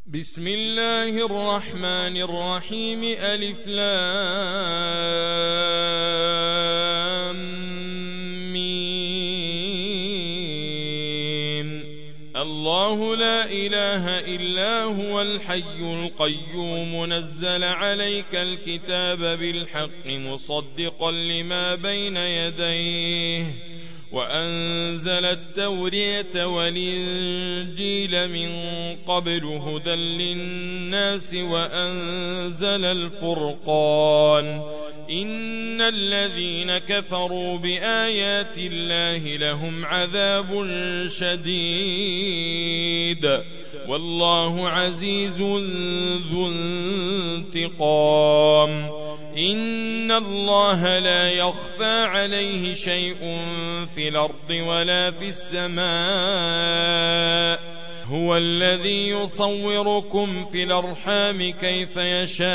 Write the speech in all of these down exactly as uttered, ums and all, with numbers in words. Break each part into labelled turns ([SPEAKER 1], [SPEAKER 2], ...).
[SPEAKER 1] بسم الله الرحمن الرحيم ألف لام ميم. الله لا إله إلا هو الحي القيوم نزل عليك الكتاب بالحق مصدقا لما بين يديه وأنزل التوراة والإنجيل من قبل هدى للناس وأنزل الفرقان إن الذين كفروا بآيات الله لهم عذاب شديد والله عزيز ذو انتقام إن الله لا يخفى عليه شيء في الأرض ولا في السماء هو الذي يصوركم في الأرحام كيف يشاء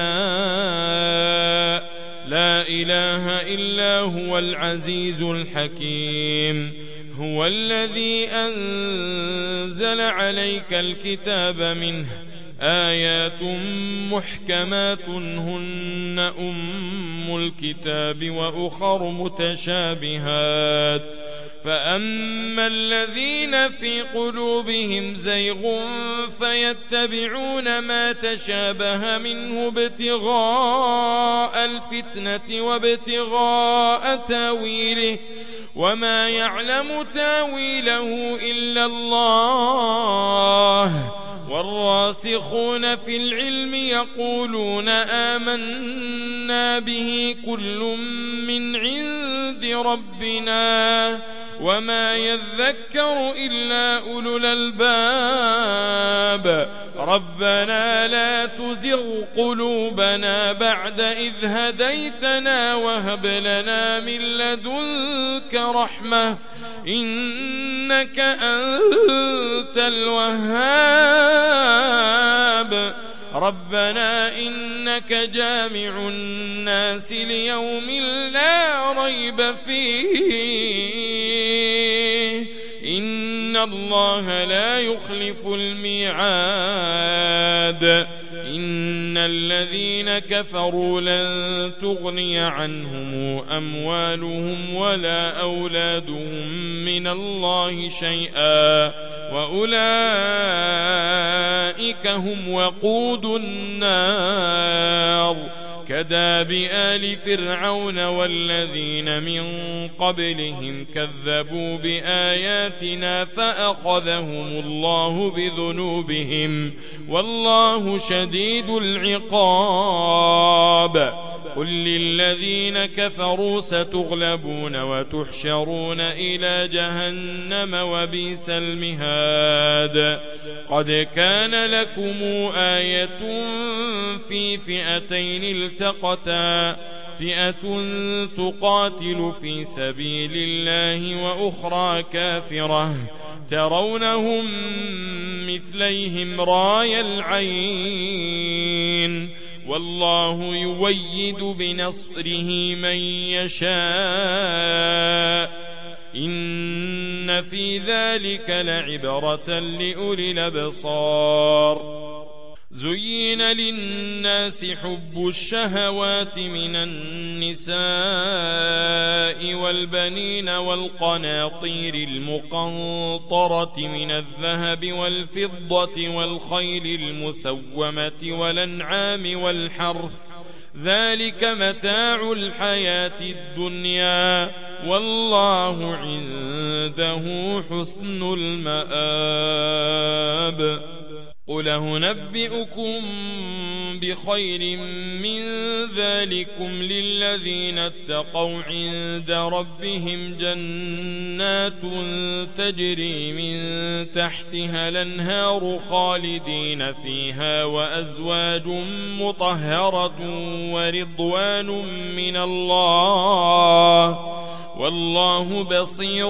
[SPEAKER 1] لا إله إلا هو العزيز الحكيم هو الذي أنزل عليك الكتاب منه آيات محكمات هن أم الكتاب وأخر متشابهات فأما الذين في قلوبهم زيغ فيتبعون ما تشابه منه ابتغاء الفتنة وابتغاء تاويله وما يعلم تاويله إلا الله والراسخون في العلم يقولون آمنا به كل من عند ربنا وما يذكر إلا أولو الألباب ربنا لا تزغ قلوبنا بعد إذ هديتنا وهب لنا من لدنك رحمة إنك أنت الوهاب ربنا إنك جامع الناس ليوم لا ريب فيه إن الله لا يخلف الميعاد إن الذين كفروا لن تغني عنهم أموالهم ولا أولادهم من الله شيئا وأولئك هم وقود النار كداب آل فرعون والذين من قبلهم كذبوا بآياتنا فأخذهم الله بذنوبهم والله شديد العقاب قل للذين كفروا ستغلبون وتحشرون إلى جهنم وبئس المهاد قد كان لكم آية في فئتين التقتا فئة تقاتل في سبيل الله وأخرى كافرة ترونهم مثليهم راي العين والله يويد بنصره من يشاء إن في ذلك لعبرة لأولي الأبصار زين للناس حب الشهوات من النساء والبنين والقناطير المقنطرة من الذهب والفضة والخيل المسومة والأنعام والحرث ذلك متاع الحياة الدنيا والله عنده حسن المآب قل أنبئكم بخير من ذلكم للذين اتقوا عند ربهم جنات تجري من تحتها الأنهار خالدين فيها وأزواج مطهرة ورضوان من الله والله بصير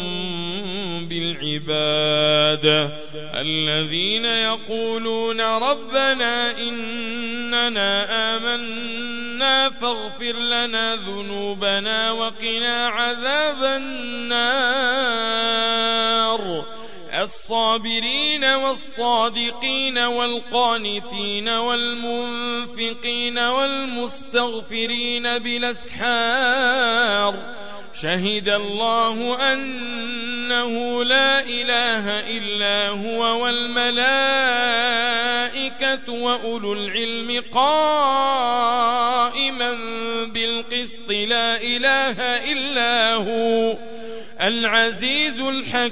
[SPEAKER 1] بالعباد الذين يقولون ربنا إننا آمنا فاغفر لنا ذنوبنا وقنا عذاب النار الصابرين والصادقين والقانتين والمنفقين والمستغفرين بالأسحار شهد الله أنه لا إله إلا هو والملائكة وأولو العلم قائما بالقسط لا إله إلا هو العزيز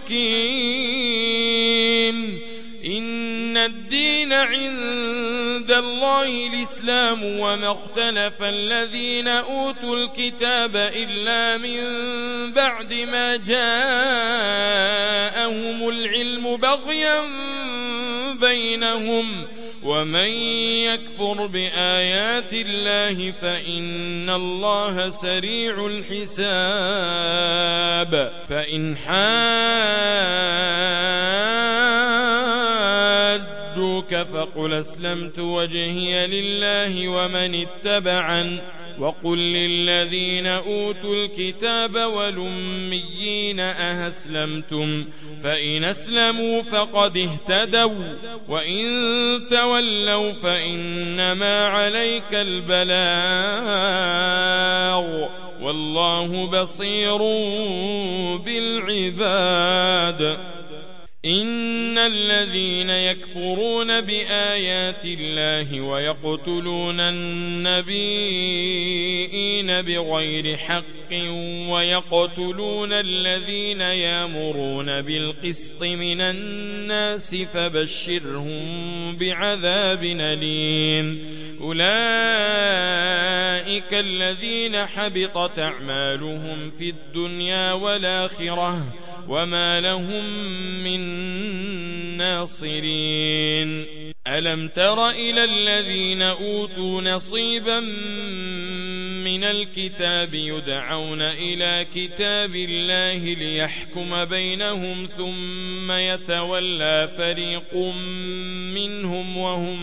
[SPEAKER 1] الحكيم إن الدين عند الله الإسلام وما اختلف الذين أوتوا الكتاب إلا من بعد ما جاءهم العلم بغيا بينهم ومن يكفر بآيات الله فإن الله سريع الحساب فإن حاجوك فقل أسلمت وجهي لله ومن اتبعن وقل للذين أوتوا الكتاب والأميين أهسلمتم فإن أسلموا فقد اهتدوا وإن تولوا فإنما عليك البلاغ والله بصير بالعباد إن الذين يكفرون بآيات الله ويقتلون النبيين بغير حق ويقتلون الذين يأمرون بالقسط من الناس فبشرهم بعذاب أليم أولئك الذين حبطت أعمالهم في الدنيا والآخرة وما لهم من ناصرين ألم تر إلى الذين أوتوا نصيبا من الكتاب يدعون إلى كتاب الله ليحكم بينهم ثم يتولى فريق منهم وهم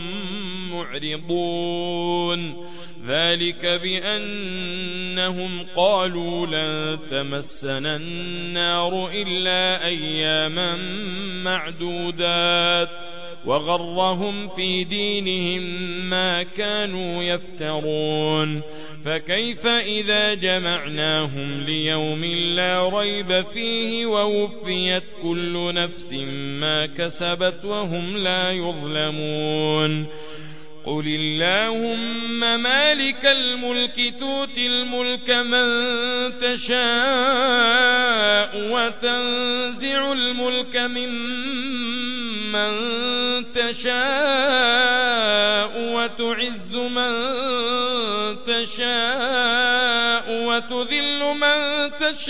[SPEAKER 1] معرضون ذلك بأنهم قالوا لن تمسنا النار إلا أياما معدودات وغرهم في دينهم ما كانوا يفترون فكيف إذا جمعناهم ليوم لا ريب فيه ووفيت كل نفس ما كسبت وهم لا يظلمون قل اللهم مالك الملك تؤتي الملك من تشاء وتنزع الملك ممن تشاء وتعز من تشاء وتذل من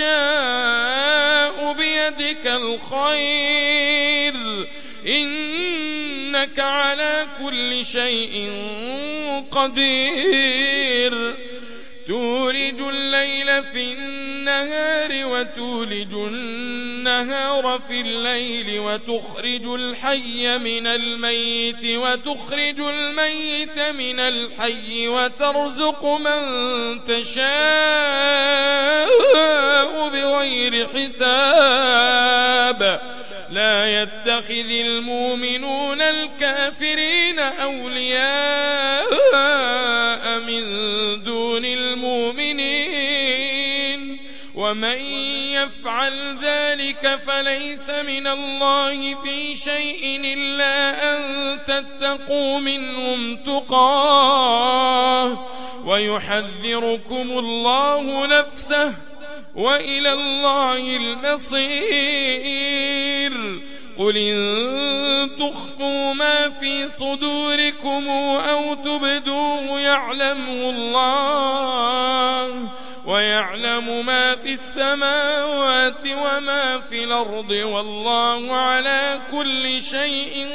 [SPEAKER 1] تشاء بيدك الخير إنك على كل شيء قدير تولج الليل في النهار وتولج النهار في الليل وتخرج الحي من الميت وتخرج الميت من الحي وترزق من تشاء بغير حساب لا يتخذ المؤمنون الكافرين أولياء من دون المؤمنين ومن يفعل ذلك فليس من الله في شيء إلا أن تتقوا منهم تقاه ويحذركم الله نفسه وإلى الله المصير قل إن تخفوا ما في صدوركم أو تبدوه يعلمه الله ويعلم ما في السماوات وما في الأرض والله على كل شيء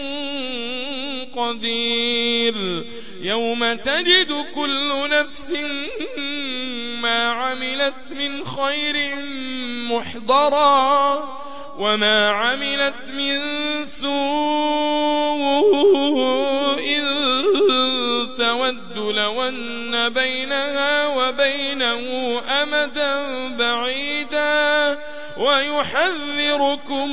[SPEAKER 1] قدير يوم تجد كل نفس ما عملت من خير محضرا وما عملت من سوء تود لو أن بينها وبينه أمدا بعيدا ويحذركم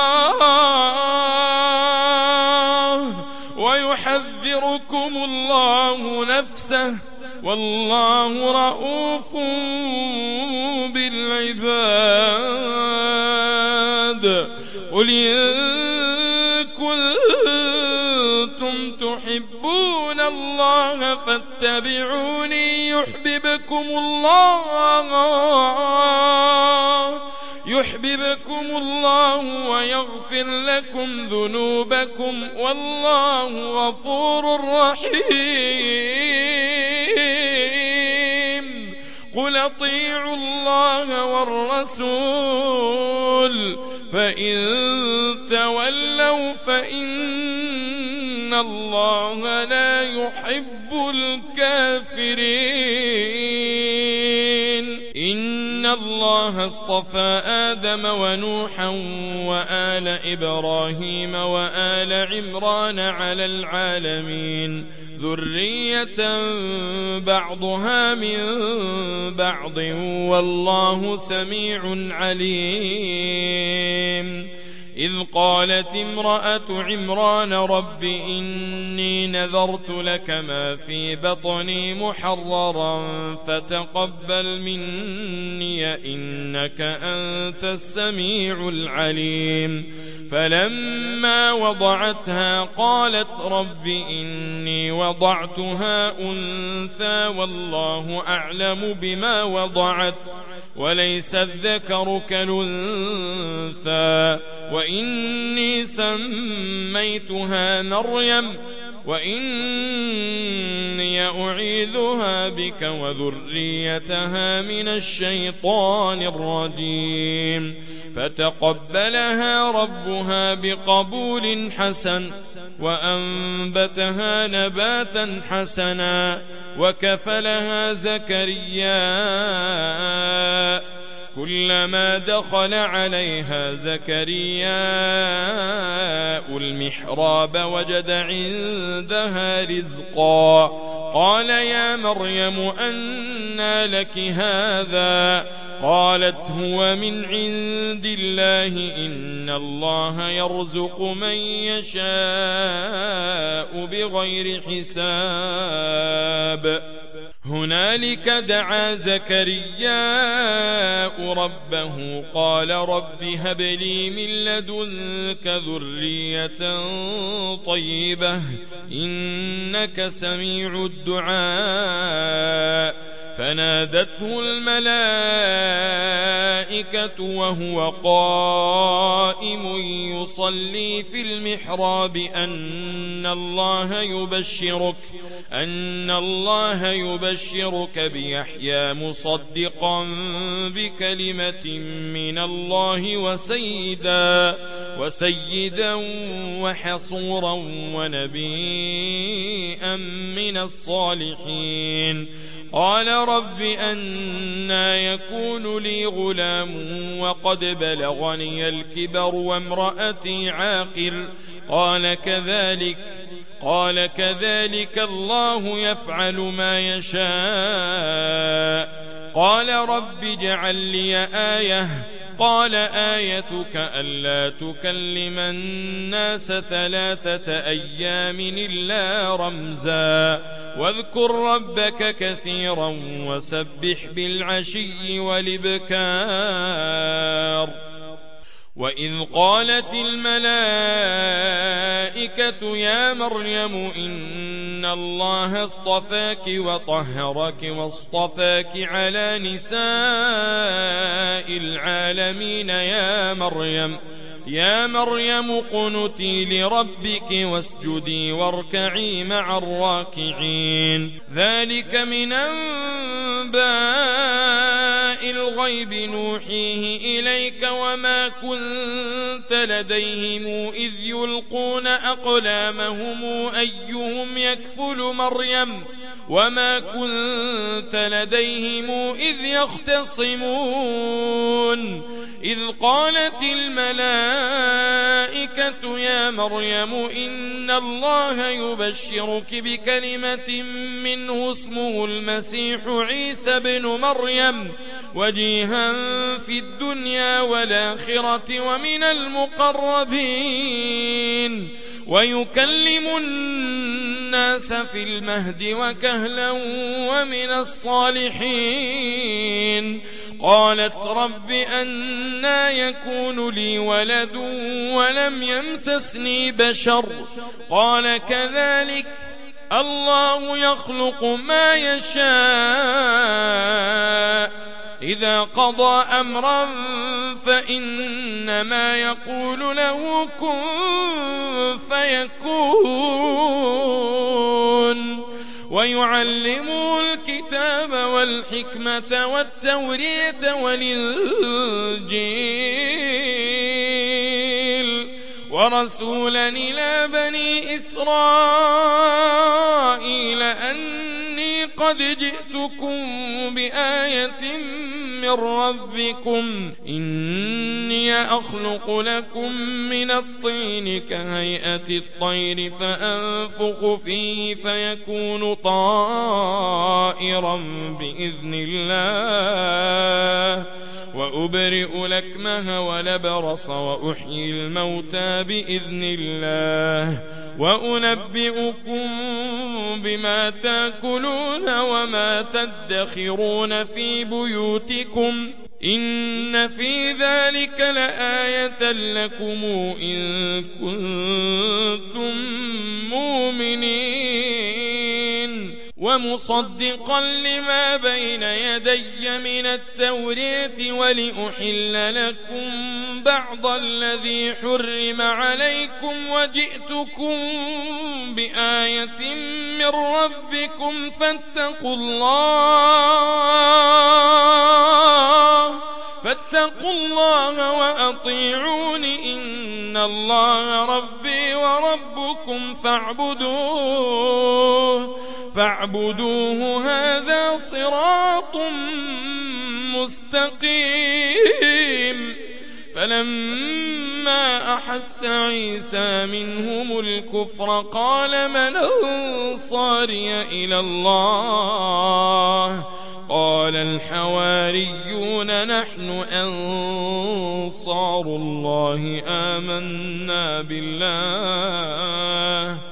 [SPEAKER 1] الله ويحذركم الله نفسه والله رءوف بالعباد. قل إن كنتم تحبون الله فاتبعوني يحببكم الله يحببكم الله ويغفر لكم ذنوبكم والله غفور رحيم. قل اطيعوا الله والرسول فإن تولوا فإن الله لا يحب الكافرين. إن الله اصطفى آدم ونوحا وآل إبراهيم وآل عمران على العالمين ذرية بعضها من بعض والله سميع عليم. إذ قالت امرأة عمران رب إني نذرت لك ما في بطني محررا فتقبل مني إنك أنت السميع العليم. فلما وضعتها قالت رب إني وضعتها أنثى والله أعلم بما وضعت وليس الذكر كالأنثى وإني سميتها مريم وإني أعيذها بك وذريتها من الشيطان الرجيم. فتقبلها ربها بقبول حسن وأنبتها نباتا حسنا وكفلها زكريا كلما دخل عليها زكرياء المحراب وجد عندها رزقا قال يا مريم أنى لك هذا قالت هو من عند الله إن الله يرزق من يشاء بغير حساب. هنالك دعا زكرياء ربه قال رب هب لي من لدنك ذرية طيبة إنك سميع الدعاء. فنادته الملائكة وهو قائم يصلي في المحراب أن الله يبشرك أن الله يبشرك بيحيى مصدقا بكلمة من الله وسيدا وسيدا وحصورا ونبيا من الصالحين. قال رب أنى يكون لي غلام وقد بلغني الكبر وامرأتي عاقر قال كذلك قال كذلك الله يفعل ما يشاء. قال رب اجعل لي آية قال آيتك ألا تكلم الناس ثلاثة أيام إلا رمزا واذكر ربك كثيرا وسبح بالعشي والإبكار. وإذ قالت الملائكة يا مريم إن الله اصطفاك وطهرك واصطفاك على نساء العالمين يا مريم يا مريم قنتي لربك واسجدي واركعي مع الراكعين. ذلك من أنباء الغيب نوحيه إليك وما كنت لديهم إذ يلقون أقلامهم أيهم يكفل مريم وما كنت لديهم إذ يختصمون إذ قالت الملائكة يا مريم إن الله يبشرك بكلمة منه اسمه المسيح عيسى بن مريم وجيها في الدنيا والآخرة ومن المقربين ويكلم الناس في المهد وكهلا ومن الصالحين قالت رب أنى يكون لي ولد ولم يمسسني بشر قال كذلك الله يخلق ما يشاء إذا قضى أمرا فإنما يقول له كن فيكون ويعلمه الكتاب والحكمة والتورية والإنجيل ورسولا إلى بني إسرائيل أني قد جئتكم بآية من ربكم إني أخلق لكم من الطين كهيئة الطير فأنفخ فيه فيكون طائرا بإذن الله وأبرئ الأكمه والأبرص وأحيي الموتى بإذن الله وأنبئكم بما تأكلون وما تدخرون في بيوتكم إن في ذلك لآية لكم إن كنتم مؤمنين ومصدقا لما بين يدي من التورية ولأحل لكم بعض الذي حرم عليكم وجئتكم بآية من ربكم فاتقوا الله فاتقوا الله وأطيعون إن الله ربي وربكم فاعبدوه فاعبدوه هذا صراط مستقيم فلما أحس عيسى منهم الكفر قال من أنصاري إلى الله قال الحواريون نحن أنصار الله آمنا بالله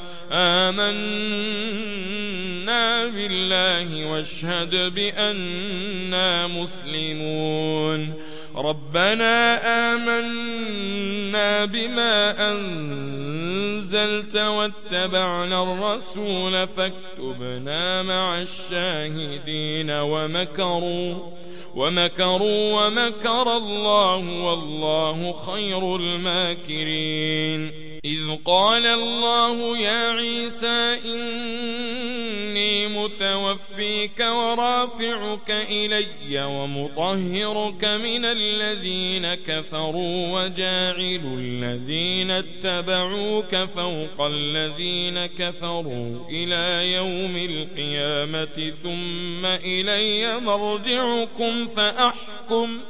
[SPEAKER 1] آمنا بالله واشهد بأننا مسلمون ربنا آمنا بما أنزلت واتبعنا الرسول فاكتبنا مع الشاهدين ومكروا ومكروا ومكر الله والله خير الماكرين إذ قال الله يا عيسى إني متوفيك ورافعك إلي ومطهرك من الذين كفروا وجاعل الذين اتبعوك فوق الذين كفروا إلى يوم القيامة ثم إلي مرجعكم فأحكم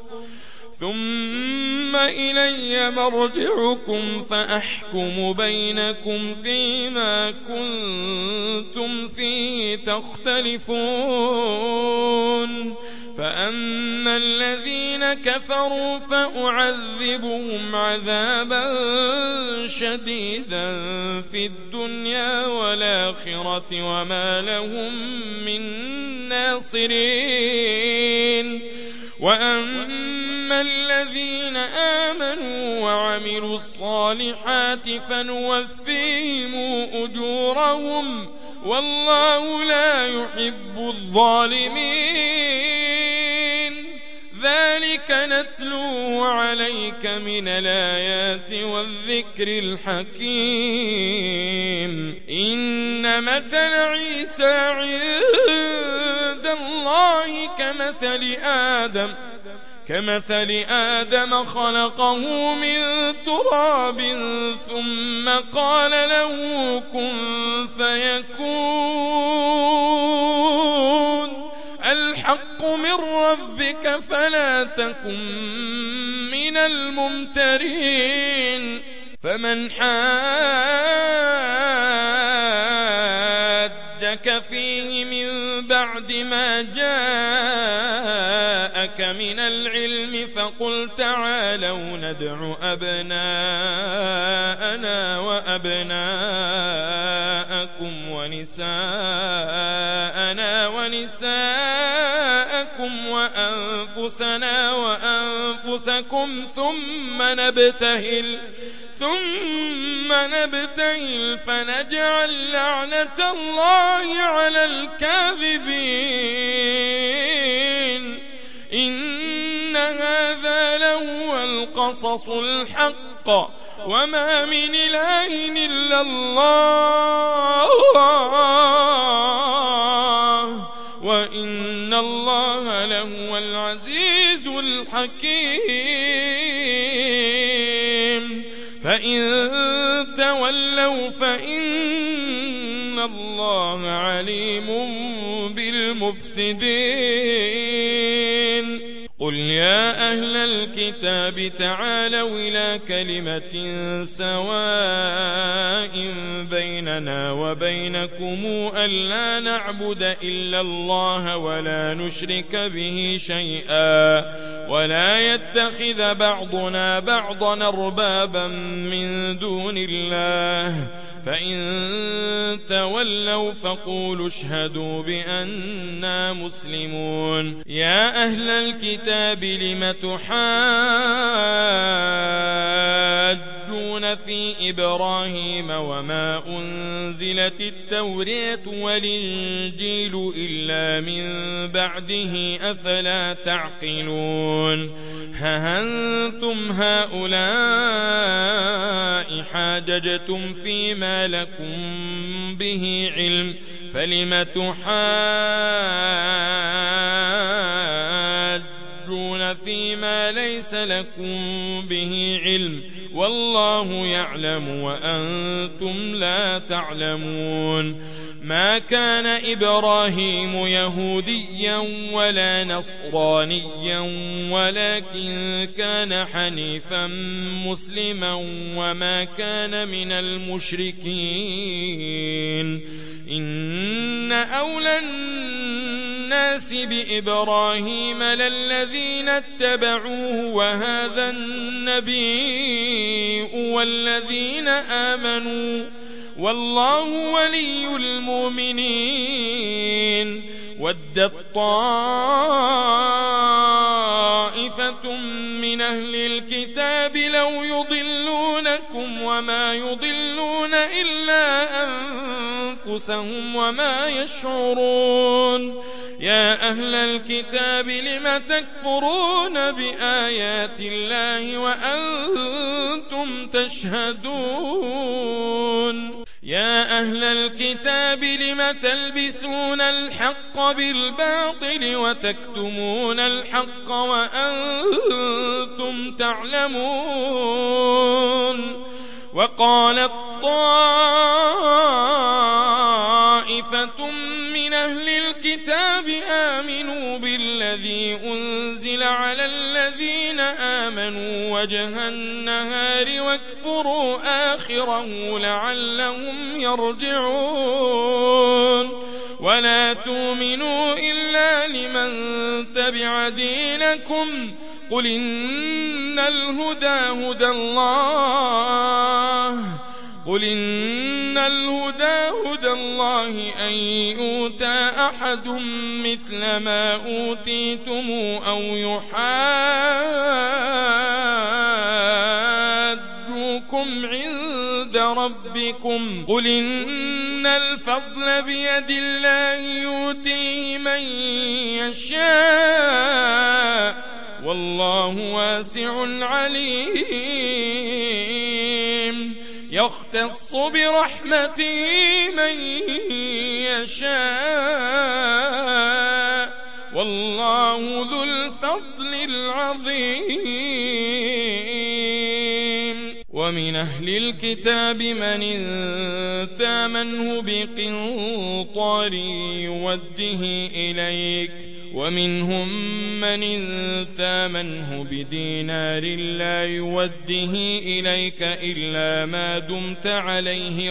[SPEAKER 1] ثم إلي مرجعكم فأحكم بينكم فيما كنتم فيه تختلفون فأما الذين كفروا فأعذبهم عذابا شديدا في الدنيا والآخرة وما لهم من ناصرين وأما الذين آمنوا وعملوا الصالحات فنوفيهم أجورهم والله لا يحب الظالمين ذلك نتلوه عليك من الآيات والذكر الحكيم إن مثل عيسى عند الله كمثل آدم كمثل آدم خلقه من تراب ثم قال له كن فيكون ربك فلا تكن من الممترين. فمن حاجك فيه من بعد ما جاءك من العلم فقل تعالوا ندع أبناءنا وأبناءكم ونساءنا ونساءكم وأنفسنا وأنفسكم ثم نبتهل ثم نبتهل فنجعل لعنة الله على الكاذبين. إن هذا لهو القصص الحق وما من إله إلا الله وإن الله لهو العزيز الحكيم. فإن تولوا فإن الله عليم بالمفسدين. قل يا أهل الكتاب تعالوا إلى كلمة سواء بيننا وبينكم ألا نعبد إلا الله ولا نشرك به شيئا ولا يتخذ بعضنا بعضا أربابا من دون الله. فإن تولوا فقولوا اشهدوا بأننا مسلمون. يا أهل الكتاب لم تحاجون في إبراهيم وما أنزلت التوراة والإنجيل إلا من بعده أفلا تعقلون. ها أنتم هؤلاء حاججتم فيما لكم به علم فلم تحاجون فيما ليس لكم به علم والله يعلم وأنتم لا تعلمون. ما كان إبراهيم يهوديا ولا نصرانيا ولكن كان حنيفا مسلما وما كان من المشركين. إن أولى الناس بإبراهيم للذين اتبعوه وهذا النبي والذين آمنوا والله ولي المؤمنين. ودت طائفة من أهل الكتاب لو يضلونكم وما يضلون إلا أنفسهم وما يشعرون. يا أهل الكتاب لم تكفرون بآيات الله وأنتم تشهدون. يا أهل الكتاب لم تلبسون الحق بالباطل وتكتمون الحق وأنتم تعلمون. وقالت طائفة من أهل الكتاب آمنوا بالذي أنزل على الذين آمنوا وجه النهار واكفروا آخره لعلهم يرجعون. ولا تؤمنوا إلا لمن تبع دينكم قل إن الهدى هدى الله قل إن الهدى هدى الله أن يؤتى أحد مثل ما أوتيتم أو يحاجوكم عند ربكم قل إن الفضل بيد الله يؤتيه من يشاء والله واسع عليم. يختص برحمته من يشاء والله ذو الفضل العظيم. ومن أهل الكتاب من إن تامنه بقنطار يوده إليك ومنهم من إن تامنه بدينار لا يوده إليك إلا ما دمت عليه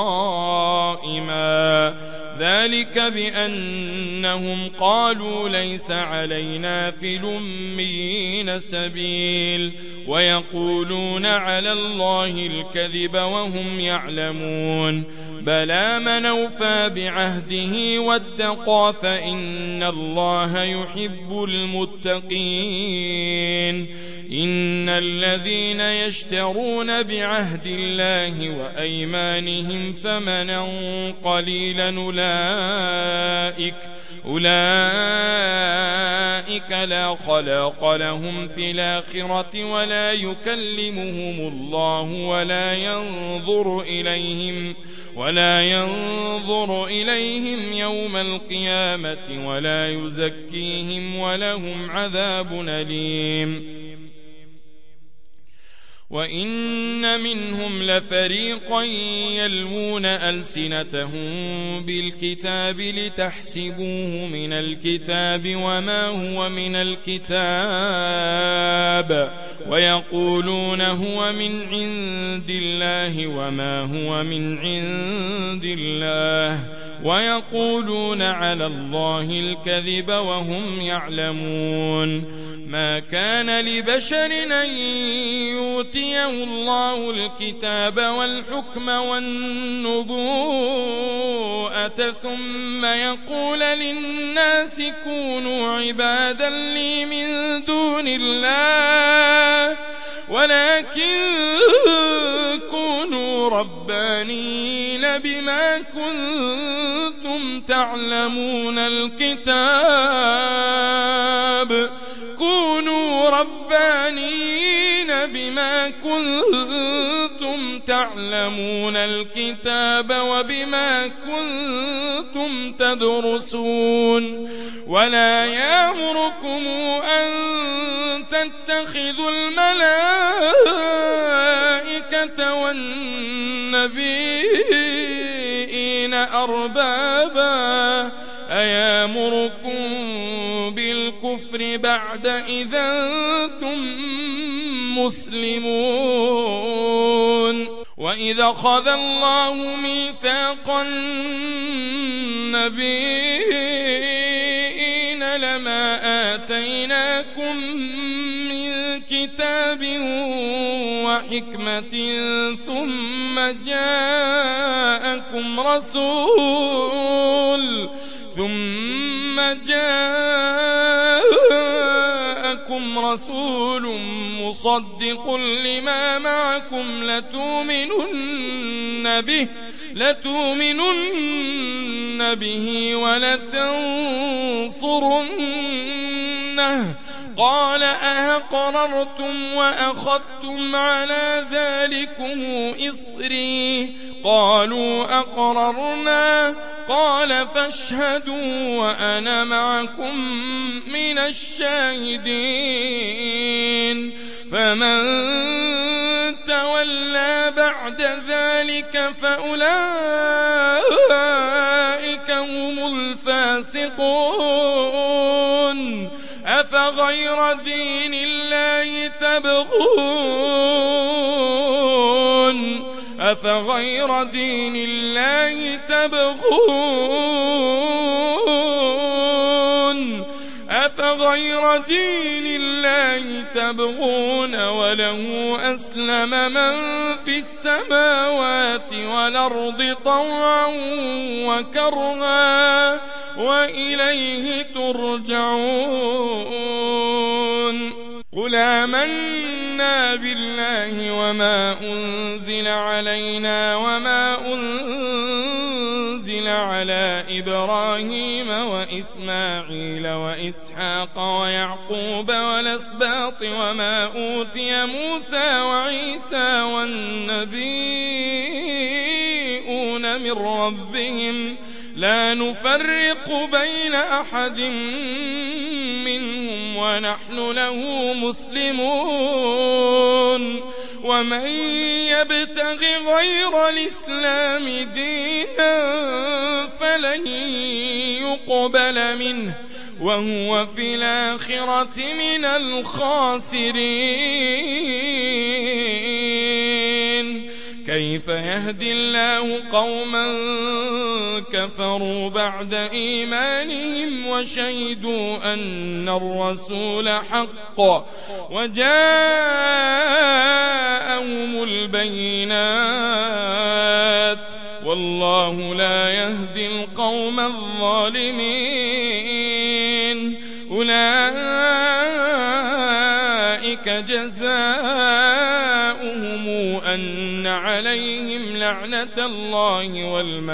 [SPEAKER 1] قائما ذلك بأنهم قالوا ليس علينا في الأميين سبيل ويقولون على الله الكذب وهم يعلمون بلى من أوفى بعهده واتقى فإن الله يحب المتقين إن الذين يشترون بعهد الله وأيمانهم ثمنا قليلا أولئك أولئك لا خلاق لهم في الآخرة ولا يكلمهم الله ولا ينظر إليهم ولا ينظر إليهم يوم القيامة ولا يزكيهم ولهم عذاب أليم وإن منهم لفريقا يلوون ألسنتهم بالكتاب لتحسبوه من الكتاب وما هو من الكتاب ويقولون هو من عند الله وما هو من عند الله ويقولون على الله الكذب وهم يعلمون ما كان لبشر أن يؤتيه الله الكتاب والحكم والنبوءة ثم يقول للناس كونوا عبادا لي من دون الله ولكن كونوا ربانين بما كنتم تعلمون الكتاب كونوا ربانين بما كنتم تعلمون الكتاب وبما كنتم تدرسون ولا يأمركم أن تتخذوا الملائكة والنبيين أربابا أيامركم بالكفر بعد إذا أنتم مسلمون وإذا أخذ الله ميثاق النبيين لما آتيناكم من كتاب وحكمة ثم جاءكم رسول ثم جاءكم رسول مصدق لما معكم لتؤمنن به لتؤمنن به ولتنصرنه قال أأقررتم وأخذتم على ذلكم إصري قالوا أقررنا قال فاشهدوا وأنا معكم من الشاهدين فمن تولى بعد ذلك فأولئك هم الفاسقون أفغير دين الله تبغون أفغير دين الله تبغون أفغير دين الله تبغون وله أسلم من في السماوات والأرض طوعا وكرها وإليه ترجعون قل آمنا بالله وما أنزل علينا وما أنزل على إبراهيم وإسماعيل وإسحاق ويعقوب والأسباط وما أوتي موسى وعيسى والنبيون من ربهم لا نفرق بين أحد منهم ونحن له مسلمون ومن يبتغ غير الإسلام دينا فلن يقبل منه وهو في الآخرة من الخاسرين. كيف يهدي الله قوما كفروا بعد إيمانهم وشهدوا أن الرسول حق وجاءهم البينات والله لا يهدي القوم الظالمين. أولئك جزاؤهم أن عليهم لعنة الله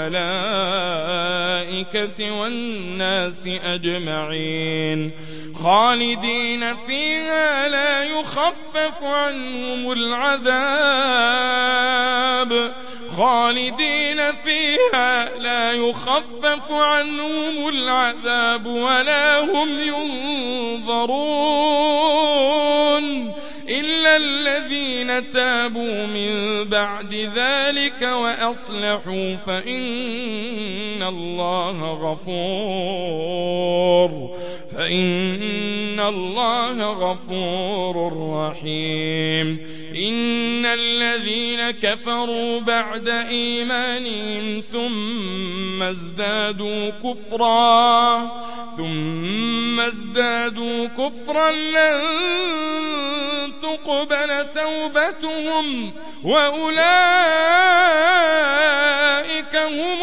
[SPEAKER 1] والملائكة والناس أجمعين خالدين فيها لا يخفف عنهم العذاب خالدين فيها لا يخفف عنهم العذاب ولا هم ينظرون إلا الذين تابوا من بعد ذلك وأصلحوا فإن الله غفور فإن الله غفور رحيم. إن الذين كفروا بعد إيمانهم ثم ازدادوا كفرا ثم ازدادوا كفرا لن تقبل توبتهم وأولئك هم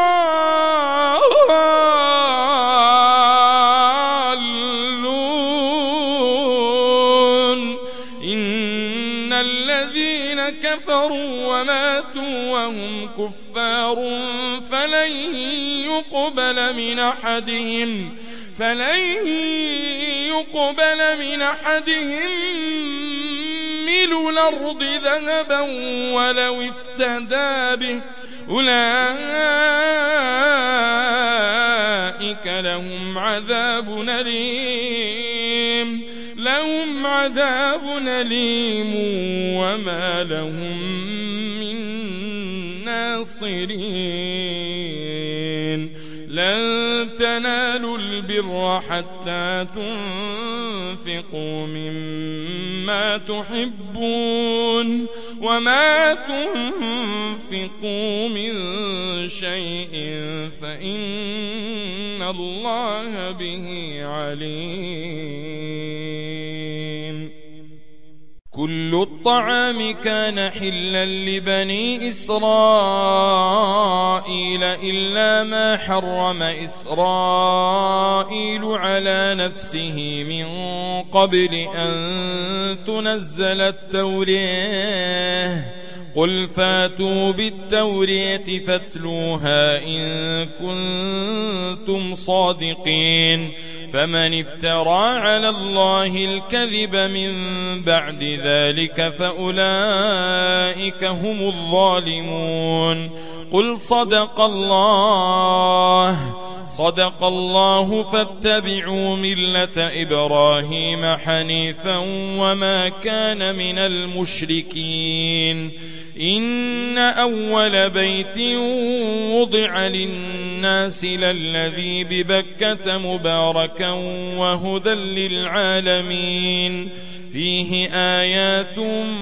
[SPEAKER 1] الضالون. إن الذين كفروا وماتوا وهم كفار فلن يقبل من أحدهم فلن يقبل من أحدهم ملء الأرض ذهبا ولو افتدى به أولئك لهم عذاب أليم لهم عذاب أليم وما لهم من ناصرين. لن تنالوا البر حتى تنفقوا مما تحبون وما تنفقوا من شيء فإن الله به عليم. كل الطعام كان حلا لبني إسرائيل إلا ما حرم إسرائيل على نفسه من قبل أن تنزل التوراة قل فاتوا بالتوراة فاتلوها إن كنتم صادقين. فمن افترى على الله الكذب من بعد ذلك فأولئك هم الظالمون. قل صدق الله صدق الله فاتبعوا ملة إبراهيم حنيفا وما كان من المشركين. إن أول بيت وضع للناس للذي ببكة مباركا وهدى للعالمين فيه آيات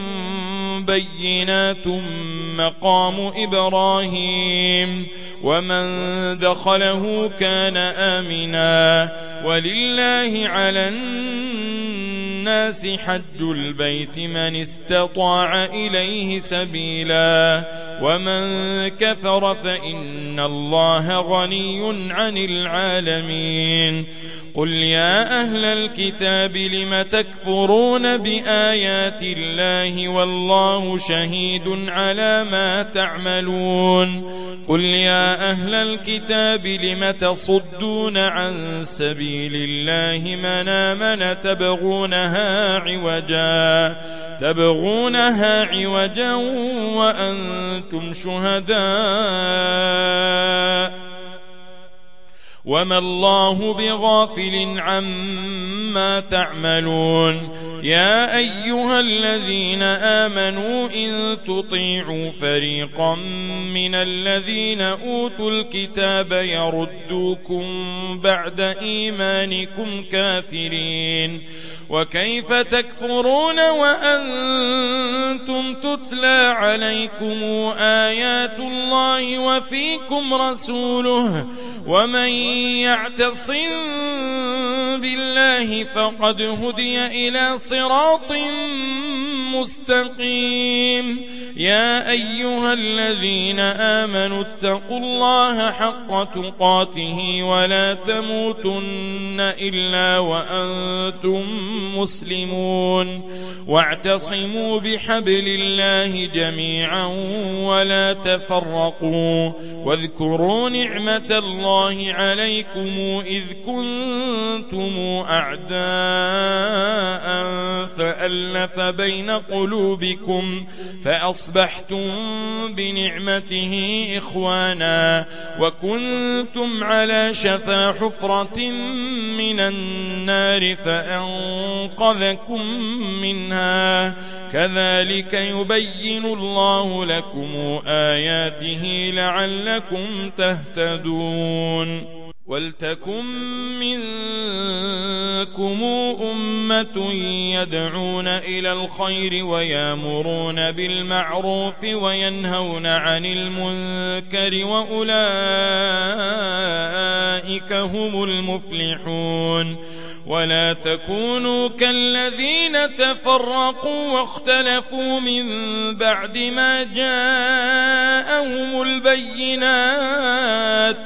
[SPEAKER 1] بينات مقام إبراهيم ومن دخله كان آمنا ولله على الناس حج البيت من استطاع إليه سبيلا ومن كفر فإن الله غني عن العالمين. قل يا أهل الكتاب لم تكفرون بآيات الله والله شهيد على ما تعملون. قل يا أهل الكتاب لم تصدون عن سبيل الله من آمن تبغونها عوجا تبغونها عوجا وأنتم شهداء وما الله بغافل عما تعملون. يا أيها الذين آمنوا إن تطيعوا فريقا من الذين أوتوا الكتاب يردوكم بعد إيمانكم كافرين وكيف تكفرون وأنتم تتلى عليكم آيات الله وفيكم رسوله ومن يعتصم بالله فقد هدي إلى صراط مستقيم يا أيها الذين آمنوا اتقوا الله حق تقاته ولا تموتن إلا وأنتم مسلمون واعتصموا بحبل الله جميعا ولا تفرقوا واذكروا نعمة الله عليكم إذ كنتم أعداء فألف بين قلوبكم فأصبحتم بنعمته إخوانا وكنتم على شفا حفرة من النار فأنقذكم منها كذلك يبين الله لكم آياته لعلكم تهتدون ولتكن منكم أمة يدعون إلى الخير ويامرون بالمعروف وينهون عن المنكر وأولئك هم المفلحون ولا تكونوا كالذين تفرقوا واختلفوا من بعد ما جاءهم البينات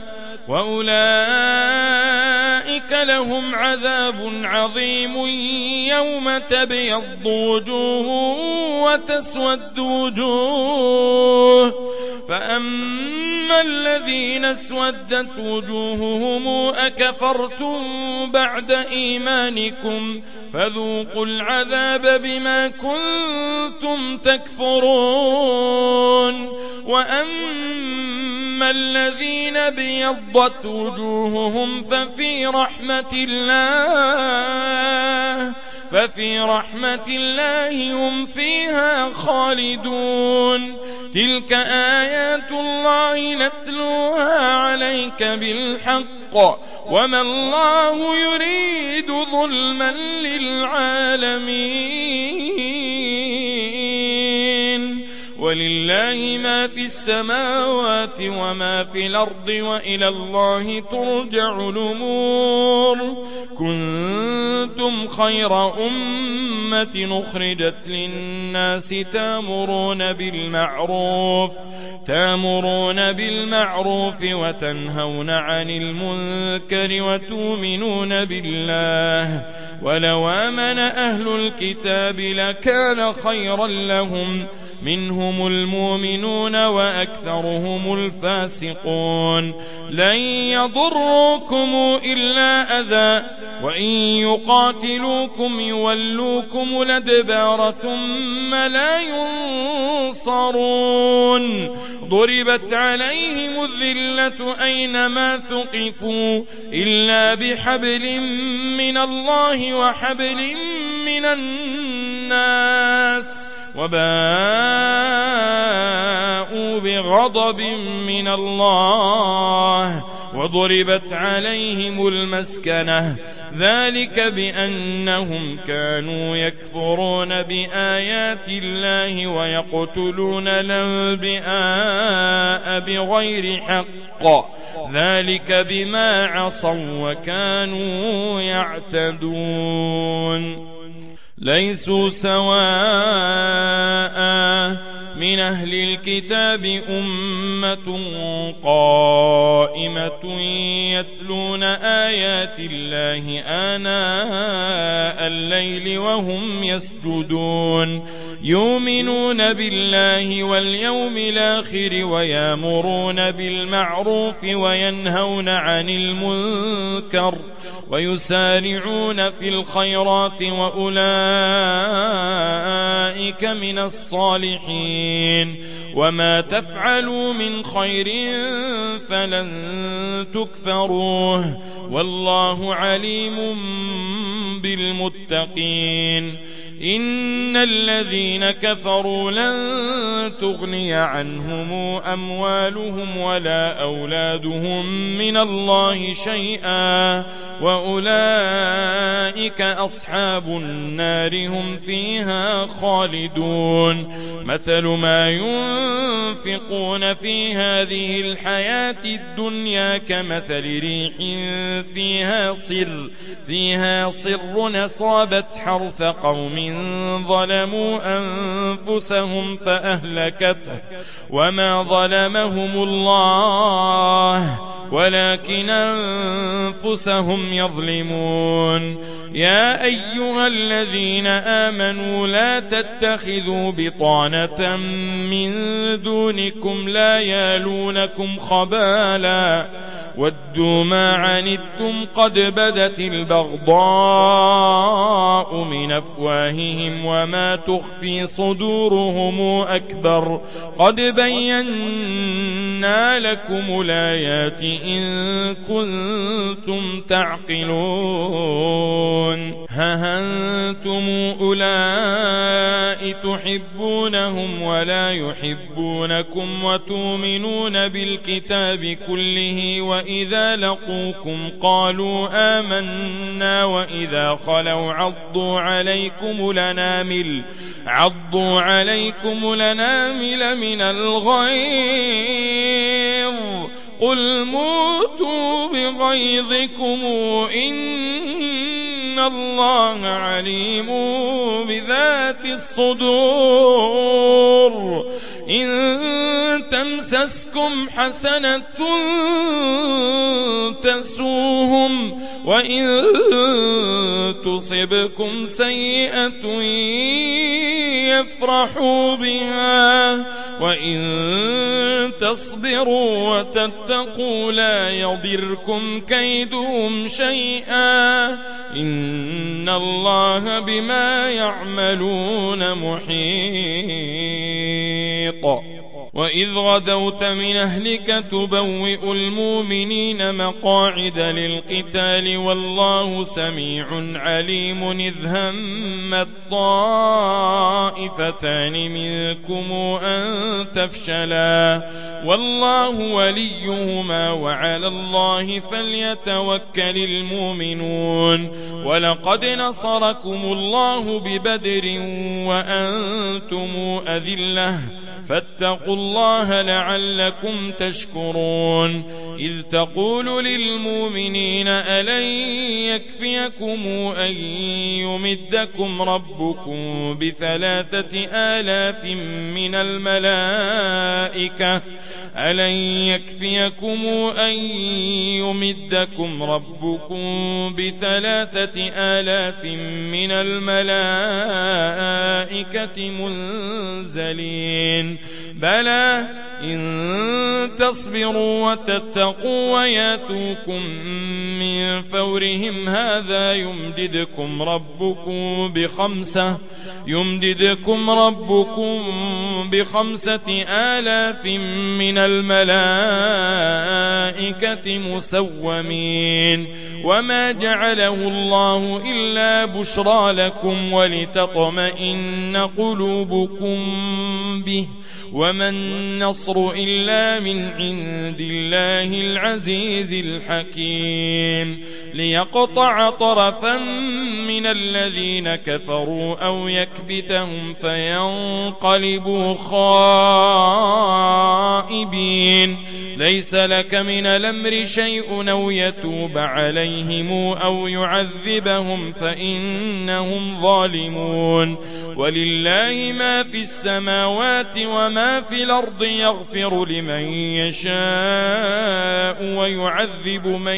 [SPEAKER 1] وأولئك لهم عذاب عظيم يوم تبيض وجوه وتسود وجوه فأما الذين اسودت وجوههم أكفرتم بعد إيمانكم فذوقوا العذاب بما كنتم تكفرون وأما الذين بيضت وجوههم ففي رحمة الله ففي رحمة الله هم فيها خالدون تلك آيات الله نتلوها عليك بالحق وما الله يريد ظلما للعالمين ولله ما في السماوات وما في الأرض وإلى الله ترجع الأمور كنتم خير أمة أخرجت للناس تامرون بالمعروف تامرون بالمعروف وتنهون عن المنكر وتؤمنون بالله ولو آمن أهل الكتاب لكان خيرا لهم منهم المؤمنون وأكثرهم الفاسقون لن يضروكم إلا أذى وإن يقاتلوكم يولوكم الأدبار ثم لا ينصرون ضربت عليهم الذلة أينما ثقفوا إلا بحبل من الله وحبل من الناس وباءوا بغضب من الله وضربت عليهم المسكنة ذلك بأنهم كانوا يكفرون بآيات الله ويقتلون الأنبياء بغير حق ذلك بما عصوا وكانوا يعتدون ليسوا سواء من أهل الكتاب أمة قائمة يتلون آيات الله آناء الليل وهم يسجدون يؤمنون بالله واليوم الآخر ويامرون بالمعروف وينهون عن المنكر ويسارعون في الخيرات وأولئك من الصالحين وما تفعلوا من خير فلن تكفروه والله عليم بالمتقين إن الذين كفروا لن تغني عنهم أموالهم ولا أولادهم من الله شيئا وأولئك أصحاب النار هم فيها خالدون مثل ما ينفقون في هذه الحياة الدنيا كمثل ريح فيها صر فيها صر أصابت حرث قوم ظلموا أنفسهم فأهلكته وما ظلمهم الله ولكن أنفسهم يظلمون يا أيها الذين آمنوا لا تتخذوا بطانة من دونكم لا يالونكم خبالا ودوا ما عنتم قد بدت البغضاء من أفواههم وما تخفي صدورهم أكبر قد بينا لكم الآيات إن كنتم تعقلون ها أنتم أولئك تحبونهم ولا يحبونكم وتؤمنون بالكتاب كله وإذا لقوكم قالوا آمنا وإذا خلوا عضوا عليكم لنامل عضوا عليكم لنامل من الغيظ قل موتوا بغيظكم إن الله عليم بذات الصدور إن تمسسكم حسنة تسوهم وإن تصبكم سيئة يفرحوا بها وإن تصبروا وتتقوا لا يضركم كيدهم شيئا إن الله بما يعملون محيط وإذ غدوت من أهلك تبوئ المؤمنين مقاعد للقتال والله سميع عليم إذ همت طائفتان منكم أن تفشلا والله وليهما وعلى الله فليتوكل المؤمنون ولقد نصركم الله ببدر وأنتم أذلة فاتقوا الله لعلكم تشكرون إذ تقول للمؤمنين ألن يكفيكم أن يمدكم ربكم بثلاثة آلاف من الملائكة ألن يكفيكم أن يمدكم ربكم بثلاثة آلاف من الملائكة منزلين بلى إن تصبروا وتتقوا وياتوكم من فورهم هذا يمددكم ربكم بخمسة يمددكم ربكم بخمسة آلاف من الملائكة مسومين وما جعله الله إلا بشرى لكم ولتطمئن قلوبكم به وما النصر إلا من عند الله العزيز الحكيم ليقطع طرفا من الذين كفروا أو يكبتهم فينقلبوا خائبين ليس لك من الأمر شيء أو يتوب عليهم أو يعذبهم فإنهم ظالمون ولله ما في السماوات وما في الأرض يغفر لمن يشاء ويعذب من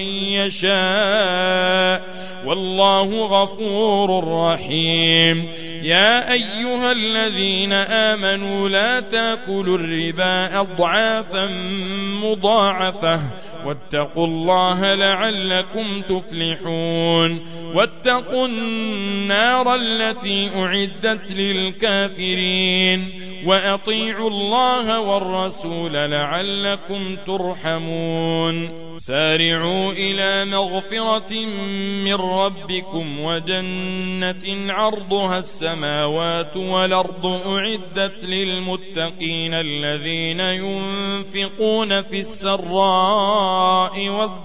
[SPEAKER 1] يشاء والله غفور رحيم يا أيها الذين آمنوا لا تأكلوا الربا أضعافا مضاعفة واتقوا الله لعلكم تفلحون واتقوا النار التي أعدت للكافرين وأطيعوا الله والرسول لعلكم ترحمون سارعوا إلى مغفرة من ربكم وجنة عرضها السماوات والأرض أعدت للمتقين الذين ينفقون في السراء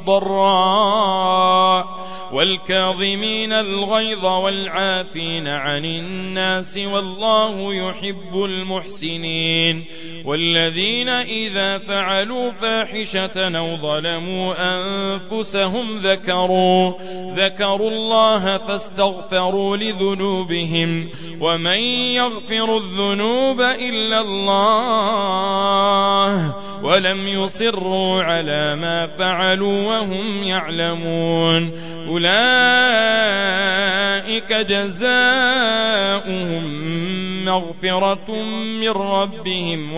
[SPEAKER 1] والضراء والكاظمين الغيظ والعافين عن الناس والله يحب المحسنين والذين إذا فعلوا فاحشة أو ظلموا أنفسهم ذكروا ذكروا الله فاستغفروا لذنوبهم ومن يغفر الذنوب إلا الله ولم يصروا على ما فعلوا وهم يعلمون أولئك جزاؤهم مغفرة من ربهم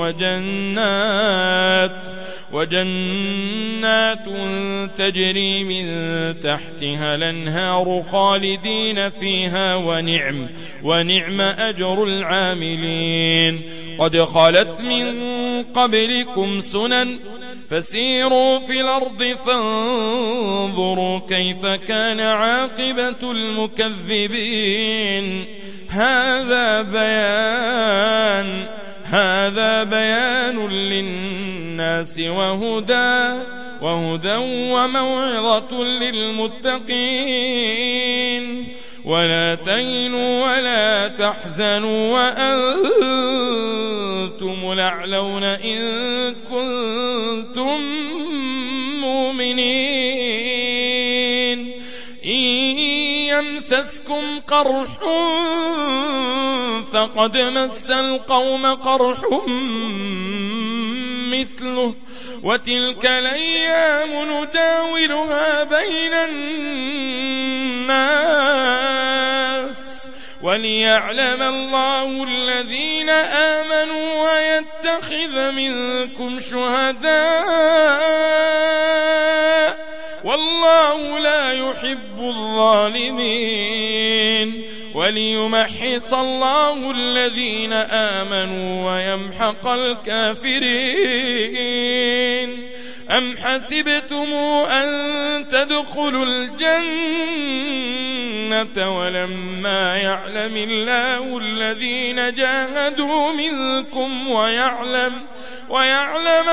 [SPEAKER 1] وجنات وجنات تجري من تحتها الأنهار خالدين فيها ونعم ونعم أجر العاملين قد خلت من قبلكم سنن فسيروا في الأرض فانظروا كيف كان عاقبة المكذبين هذا بيان هذا بيان للناس وهدى وهدى وموعظة للمتقين ولا تهنوا ولا تحزنوا وأنتم الأعلون إن كنتم مؤمنين إن يمسسكم قرح فقد مس القوم قرح مثله وتلك الأيام نداولها بين الناس وليعلم الله الذين آمنوا ويتخذ منكم شهداء والله لا يحب الظالمين وليمحص الله الذين آمنوا ويمحق الكافرين أم حسبتم أن تدخلوا الجنة ولما يعلم الله الذين جاهدوا منكم ويعلم ويعلم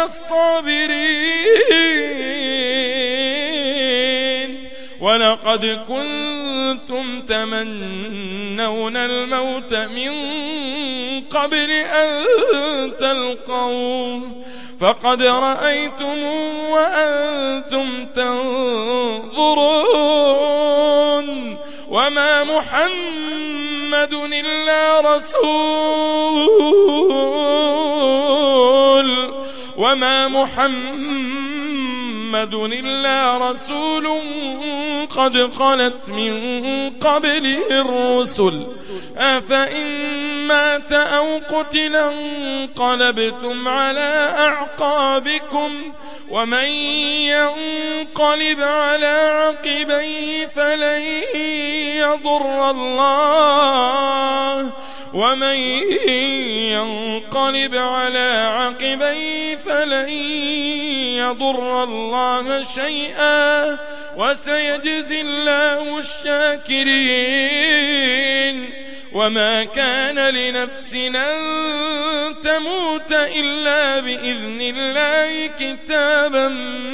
[SPEAKER 1] الصابرين ولقد كنتم تمنون الموت من قبل أن تلقوه فقد رأيتموه وأنتم تنظرون وما محمد إلا رسول وما محمد إلا رسول قد خلت من قبله الرسل أفإن مات أو قتل انقلبتم على أعقابكم ومن ينقلب على عقبيه فلن يضر الله ومن ينقلب على عقبيه فلن يضر الله شيئا وسيجزي الله الشاكرين وما كان لنفس أن تموت إلا بإذن الله كتابا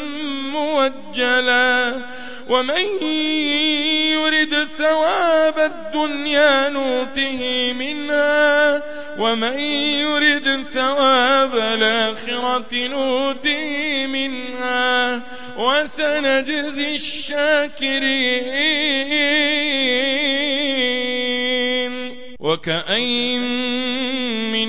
[SPEAKER 1] موجلا ومن يرد ثواب الدنيا نوته منها ومن يرد ثواب الآخرة نوته منها وسنجزي الشاكرين وكأين من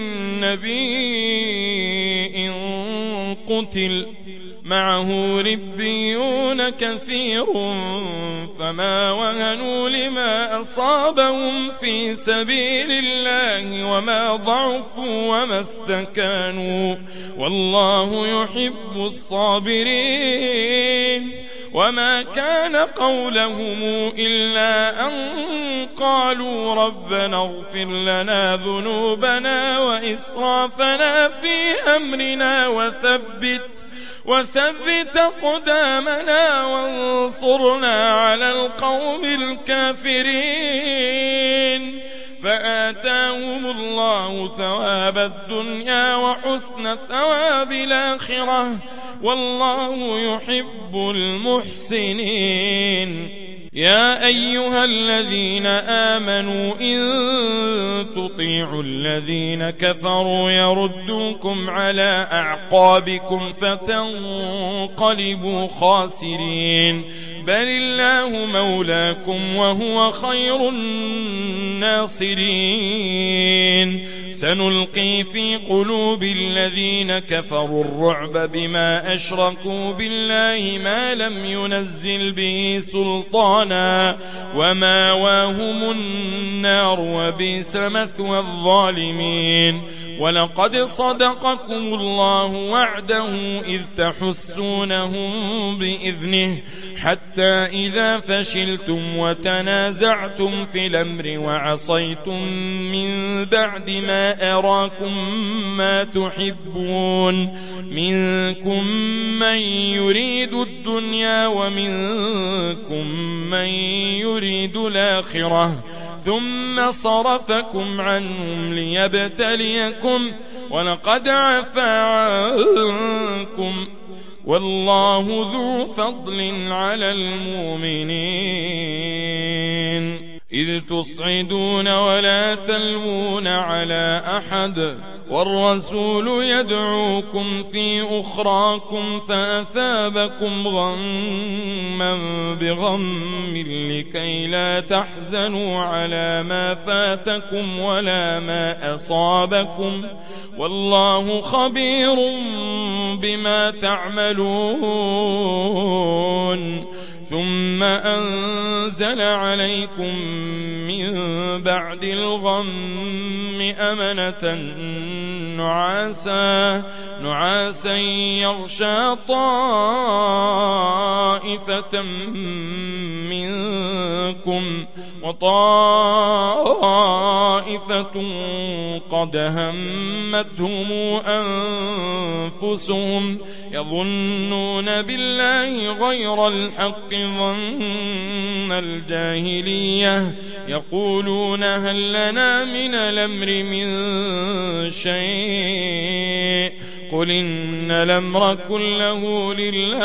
[SPEAKER 1] نبي قتل معه ربيون كثير فما وهنوا لما أصابهم في سبيل الله وما ضعفوا وما استكانوا والله يحب الصابرين وما كان قولهم إلا أن قالوا ربنا اغفر لنا ذنوبنا وإسرافنا في أمرنا وثبت وثبت أقدامنا وانصرنا على القوم الكافرين. فآتاهم الله ثواب الدنيا وحسن ثواب الآخرة، والله يحب المحسنين. يا أيها الذين آمنوا إن تطيعوا الذين كفروا يردوكم على أعقابكم فتنقلبوا خاسرين، بل الله مولاكم وهو خير الناصرين. سنلقي في قلوب الذين كفروا الرعب بما أشركوا بالله ما لم ينزل به سلطانا، وماواهم النار وبئس مثوى الظالمين. ولقد صدقكم الله وعده إذ تحسونهم بإذنه، حتى إذا فشلتم وتنازعتم في الأمر وعصيتم من بعد ما أراكم ما تحبون، منكم من يريد الدنيا ومنكم من يريد الآخرة، ثم صرفكم عنهم ليبتليكم، ولقد عفا عنكم، والله ذو فضل على المؤمنين. إذ تصعدون ولا تلوون على أحد والرسول يدعوكم في أخراكم فأثابكم غما بغم لكي لا تحزنوا على ما فاتكم ولا ما أصابكم، والله خبير بما تعملون. ثم أنزل عليكم من بعد الغم أمنة نعاسا نعاسا يغشى طائفة منكم وطائفة قد همتهم أنفسهم يظنون بالله غير الحق ظن الجاهلية، يقولون هل لنا من الأمر من شيء، قل إن الأمر كله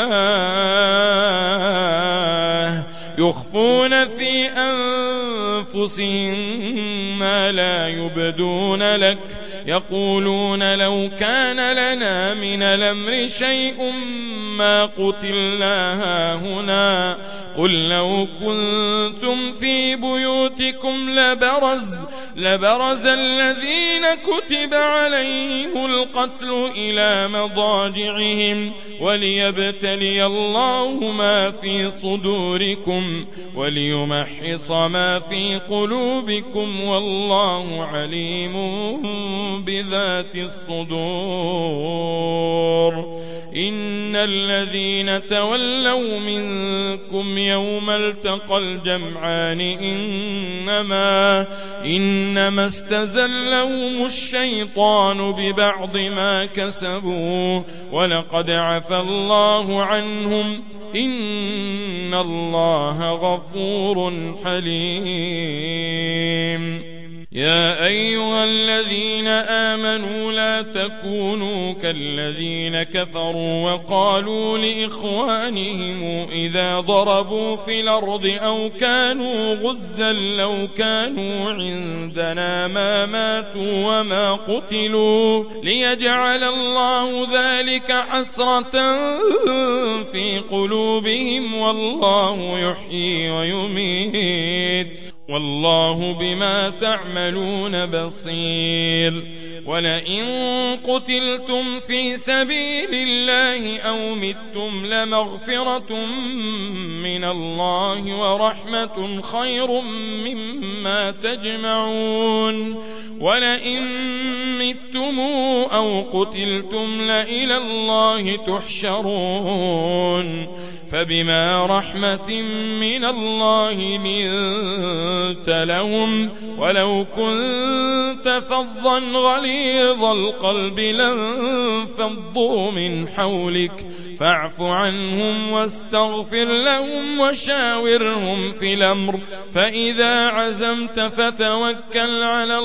[SPEAKER 1] لله، يخفون في أنفسهم ما لا يبدون لك، يقولون لو كان لنا من الأمر شيء ما قتلنا هاهنا، قل لو كنتم في بيوتكم لبرز لبرز الذين كتب عليهم القتل إلى مضاجعهم وليبتلي الله ما في صدوركم وليمحص ما في قلوبكم، والله عليم بذات الصدور. إن الذين تولوا منكم يوم التقى الجمعان إنما إنما استزلهم الشيطان ببعض ما كسبوا، ولقد عفى الله عنهم، إن الله غفور حليم. يا أيها الذين آمنوا لا تكونوا كالذين كفروا وقالوا لإخوانهم إذا ضربوا في الأرض أو كانوا غزا لو كانوا عندنا ما ماتوا وما قتلوا، ليجعل الله ذلك حسرة في قلوبهم، والله يحيي ويميت، والله بما تعملون بصير. ولئن قتلتم في سبيل الله أو متم لمغفرة من الله ورحمة خير مما تجمعون. ولئن متم أو قتلتم لإلى الله تحشرون، فبما رحمة من الله لنت لهم، ولو كنت فظا غليظ القلب لانفضوا من حولك، فاعف عنهم واستغفر لهم وشاورهم في الأمر فإذا عزمت فتوكل على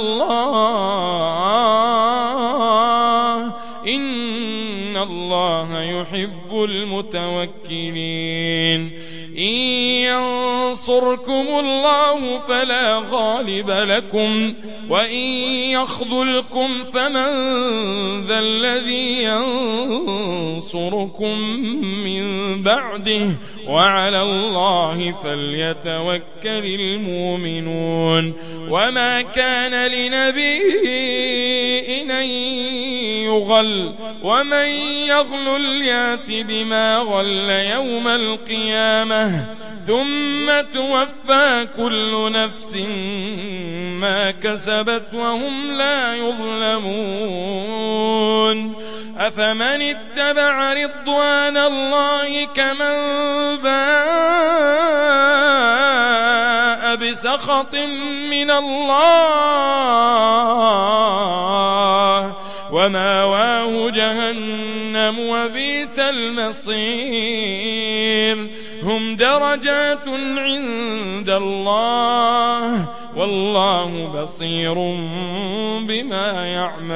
[SPEAKER 1] الله إن الله يحب المتوكلين إن ينصركم الله فلا غالب لكم وإن يخذلكم فمن ذا الذي ينصركم من بعده وعلى الله فليتوكل المؤمنون وما كان لنبي أن يغل ومن يغلل يأت بما غل يوم القيامة ثم توفى كل نفس ما كسبت وهم لا يظلمون أفمن اتبع رضوان الله كمن باء بسخط من الله وماواه جهنم وبئس المصير هم درجات عند الله والله بصير بما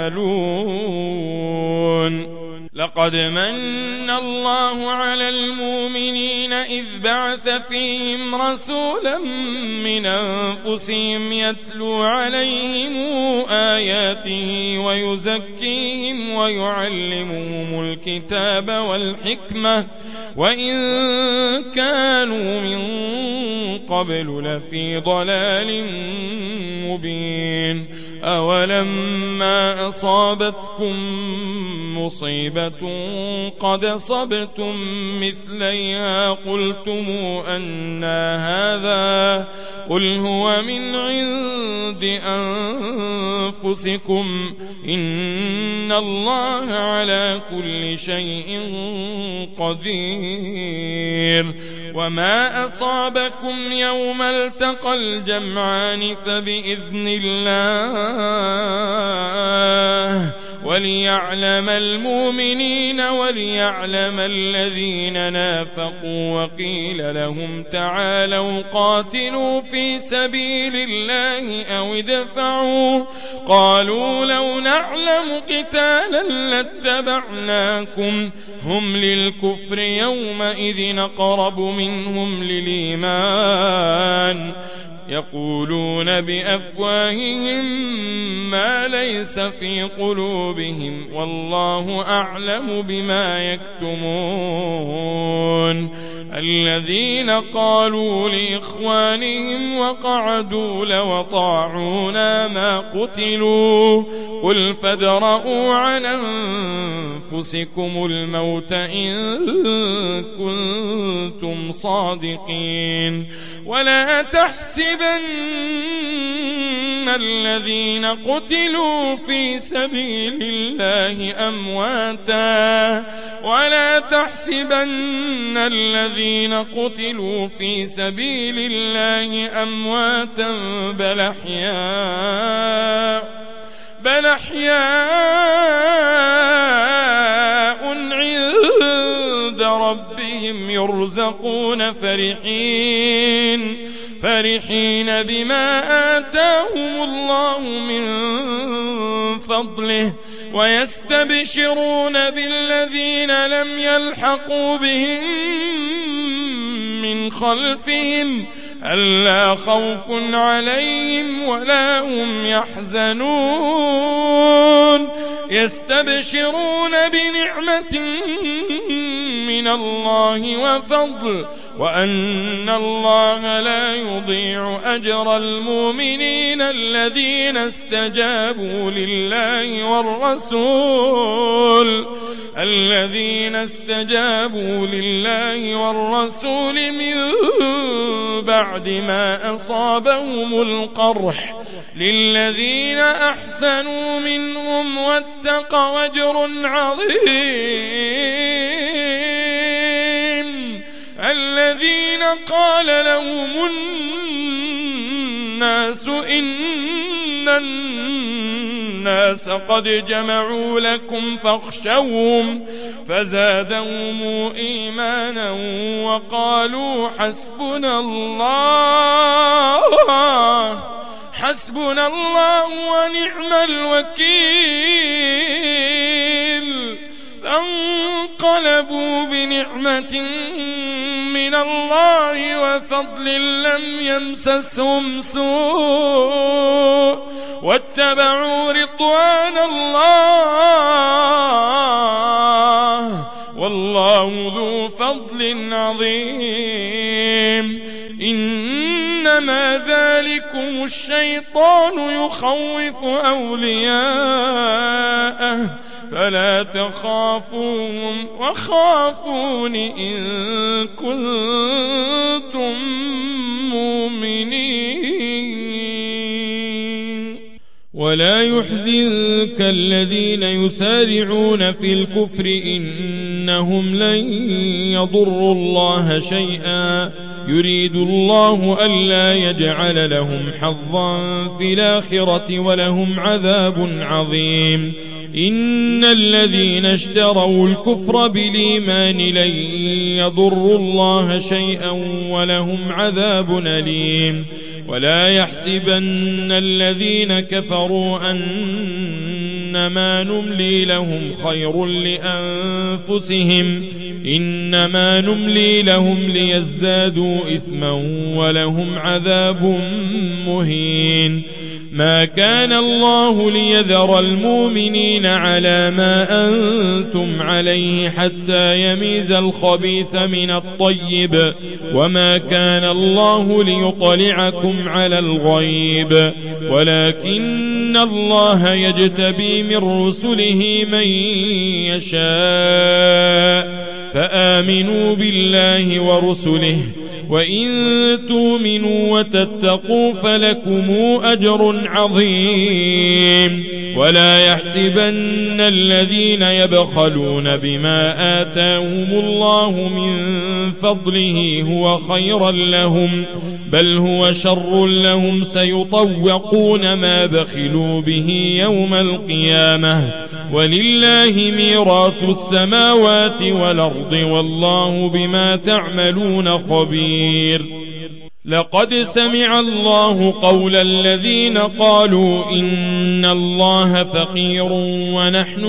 [SPEAKER 1] يعملون لقد من الله على المؤمنين إذ بعث فيهم رسولا من أنفسهم يتلو عليهم آياته ويزكيهم ويعلمهم الكتاب والحكمة وإن كانوا من قبل لفي ضلال مبين أولما أصابتكم مصيبة قد أصبتم مثليها قلتم أنى هذا قل هو من عند أنفسكم إن الله على كل شيء قدير وما أصابكم يوم التقى الجمعان فبإذن الله وليعلم المؤمنين وليعلم الذين نافقوا وقيل لهم تعالوا قاتلوا في سبيل الله أو ادفعوا قالوا لو نعلم قتالا لاتبعناكم هم للكفر يومئذ أقرب منهم للإيمان يقولون بأفواههم ما ليس في قلوبهم والله أعلم بما يكتمون الذين قالوا لإخوانهم وقعدوا لو طاعونا ما قتلوا قل فادرءوا عن أنفسكم الموت إن كنتم صادقين ولا تحسبن الذين قتلوا في سبيل الله أمواتا ولا تحسبن الذين قتلوا في سبيل الله أمواتا بل أحياء بل أحياء عند ربهم يرزقون فرحين فرحين بما آتاهم الله من فضله ويستبشرون بالذين لم يلحقوا بهم من خلفهم ألا خوف عليهم ولا هم يحزنون يستبشرون بنعمة من الله وفضل وأن الله لا يضيع أجر المؤمنين الذين استجابوا لله والرسول الذين استجابوا لله والرسول من بعد ما أصابهم القرح للذين أحسنوا منهم واتقوا أجر عظيم الذين قال لهم الناس إن الناس الناس قد جمعوا لكم فاخشوهم فزادهم إيمانا وقالوا حسبنا الله حسبنا الله ونعم الوكيل فانقلبوا بنعمة من الله وفضل لم يمسسهم سوء واتبعوا رضوان الله والله ذو فضل عظيم. إنما ذلكم الشيطان يخوف أولياءه فلا تخافوهم وخافون إن كنتم مؤمنين. ولا يحزنك الذين يسارعون في الكفر إنهم لن يضروا الله شيئا يريد الله ألا يجعل لهم حظا في الآخرة ولهم عذاب عظيم. إن الذين اشتروا الكفر بالإيمان لن يضروا الله شيئا ولهم عذاب أليم. ولا يحسبن الذين كفروا أنما نملي لهم خير لأنفسهم إنما نملي لهم ليزدادوا إثما ولهم عذاب مهين. ما كان الله ليذر المؤمنين على ما أنتم عليه حتى يميز الخبيث من الطيب وما كان الله ليطلعكم على الغيب ولكن الله يجتبي من رسله من يشاء فآمنوا بالله ورسله وإن تؤمنوا وتتقوا فلكم أجر عظيم. ولا يحسبن الذين يبخلون بما آتاهم الله من فضله هو خيرا لهم بل هو شر لهم سيطوقون ما بخلوا به يوم القيامة ولله ميراث السماوات والأرض والله بما تعملون خبير. لقد سمع الله قول الذين قالوا إن الله فقير ونحن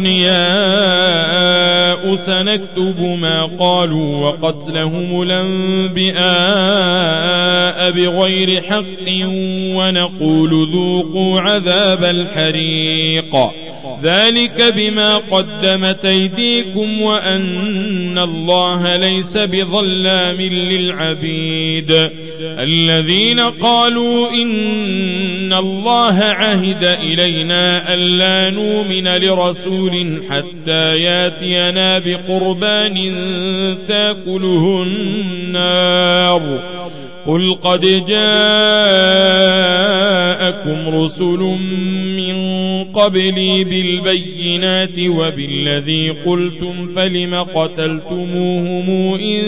[SPEAKER 1] أغنياء سنكتب ما قالوا وقتلهم الأنبياء بغير حق ونقول ذوقوا عذاب الحريق ذلك بما قدمت أيديكم وأن الله ليس بظلام للعبيد. الذين قالوا إن الله عهد إلينا ألا نؤمن لرسول حتى ياتينا بقربان تأكله النار قل قد جاءكم رسل من قبلي بالبينات وبالذي قلتم فلم قتلتموهم إن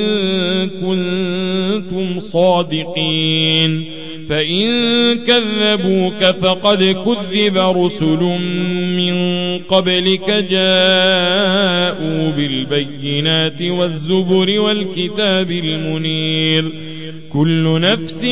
[SPEAKER 1] كنتم صادقين. فإن كذبوك فقد كذب رسل من قبلك جاءوا بالبينات والزبر والكتاب المنير. كل نفس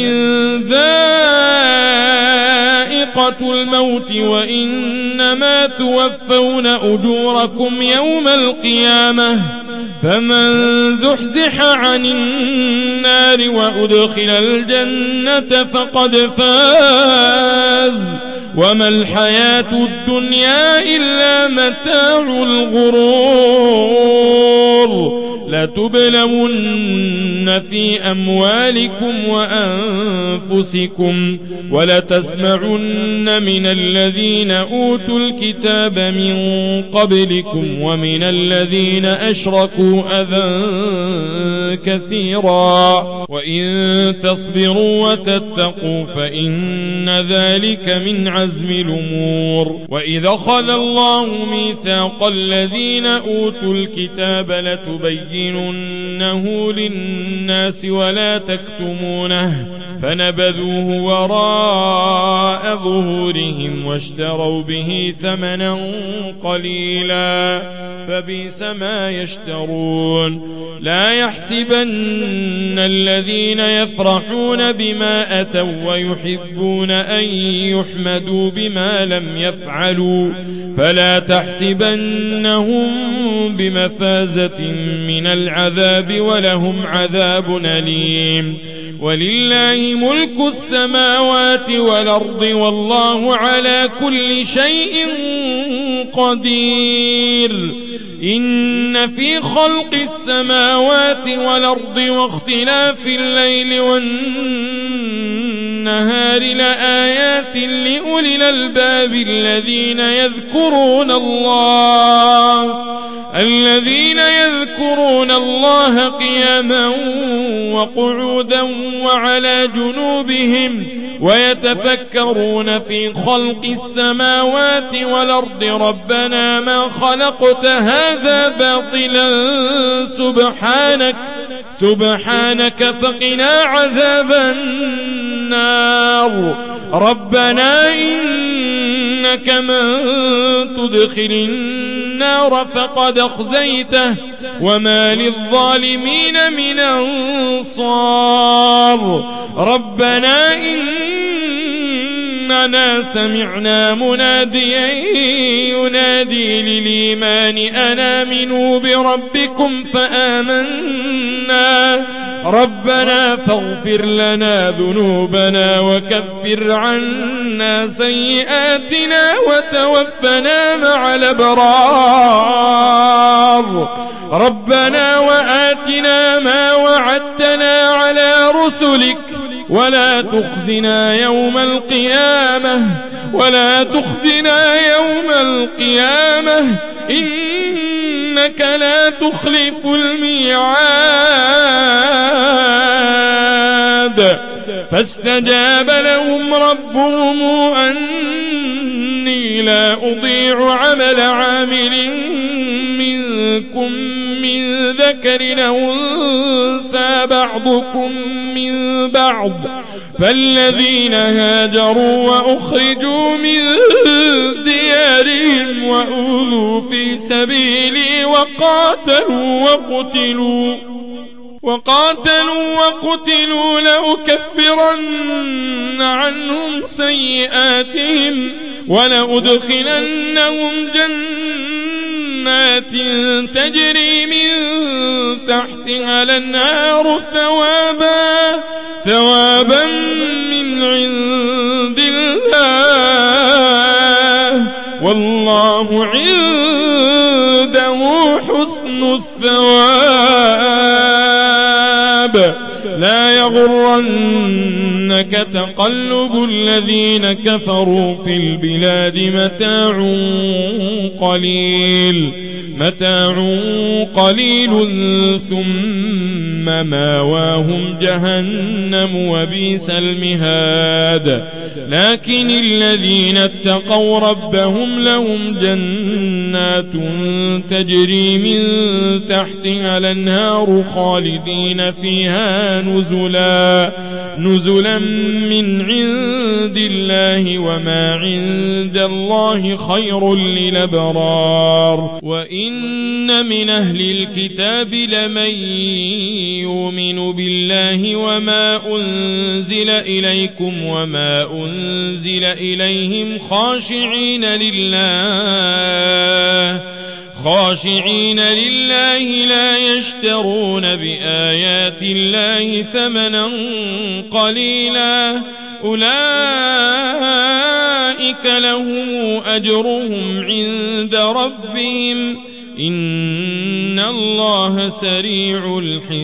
[SPEAKER 1] ذائقة الموت وإنما توفون أجوركم يوم القيامة فمن زحزح عن النار وأدخل الجنة فقد فاز وما الحياة الدنيا إلا متاع الغرور. لتبلون في أموالكم وأنفسكم ولتسمعن من الذين أوتوا الكتاب من قبلكم ومن الذين أشركوا أذى كثيرا وإن تصبروا وتتقوا فإن ذلك من عزم الأمور. وإذا أخذ الله ميثاق الذين أوتوا الكتاب لتبين لتبيننه للناس ولا تكتمونه فنبذوه وراء ظهورهم واشتروا به ثمنا قليلا فبئس ما يشترون. لا يحسبن الذين يفرحون بما أتوا ويحبون أن يحمدوا بما لم يفعلوا فلا تحسبنهم بمفازة من العذاب ولهم عذاب أليم. ولله ملك السماوات والأرض والله على كل شيء قدير. إن في خلق السماوات والأرض واختلاف الليل والنهار لآيات لأولي الألباب الذين يذكرون الله الذين يذكرون الله قياما وقعودا وعلى جنوبهم ويتفكرون في خلق السماوات والأرض ربنا ما خلقت هذا باطلا سبحانك سبحانك فقنا عذاب النار. ربنا إنك من تدخل النار فقد أخزيته وما للظالمين من أنصار. ربنا إننا سمعنا مناديا ينادي للإيمان أن آمنوا بربكم فآمنا ربنا فاغفر لنا ذنوبنا وكفر عنا سيئاتنا وتوفنا مع الأبرار. ربنا وآتنا ما وعدتنا على رسلك ولا تخزنا يوم القيامة ولا تخزنا يوم القيامة إنك لا تخلف الميعاد. فاستجاب لهم ربهم أني لا أضيع عمل عامل منكم من ذكر أو أنثى بعضكم من بعض فالذين هاجروا وأخرجوا من ديارهم وأوذوا في سبيلي وقاتلوا وقتلوا وقاتلوا وقتلوا لأكفرن عنهم سيئاتهم ولأدخلنهم جنات تجري من تحتها الأنهار ثوابا ثوابا من عند الله والله عنده حسن الثواب. لا يغرنك تقلب الذين كفروا في البلاد متاع قليل متاع قليل ثم ماواهم جهنم وبئس المهاد. لكن الذين اتقوا ربهم لهم جنات تجري من تحتها الأنهار خالدين فيها نزلا نزلا من عند الله وما عند الله خير للأبرار. وإن من أهل الكتاب لمن يؤمن بالله وما أنزل إليكم وما أنزل إليهم خاشعين لله خاشعين لله لا يشترون بآيات الله ثمنا قليلا أولئك لهم أجرهم عند ربهم إن الله سريع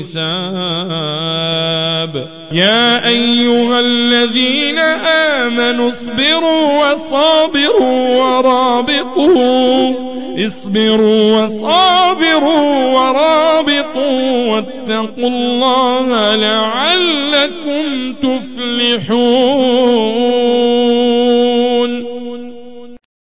[SPEAKER 1] الحساب. يا أيها الذين آمنوا اصبروا وصابروا ورابطوا اصبروا وصابروا ورابطوا واتقوا الله لعلكم تفلحون.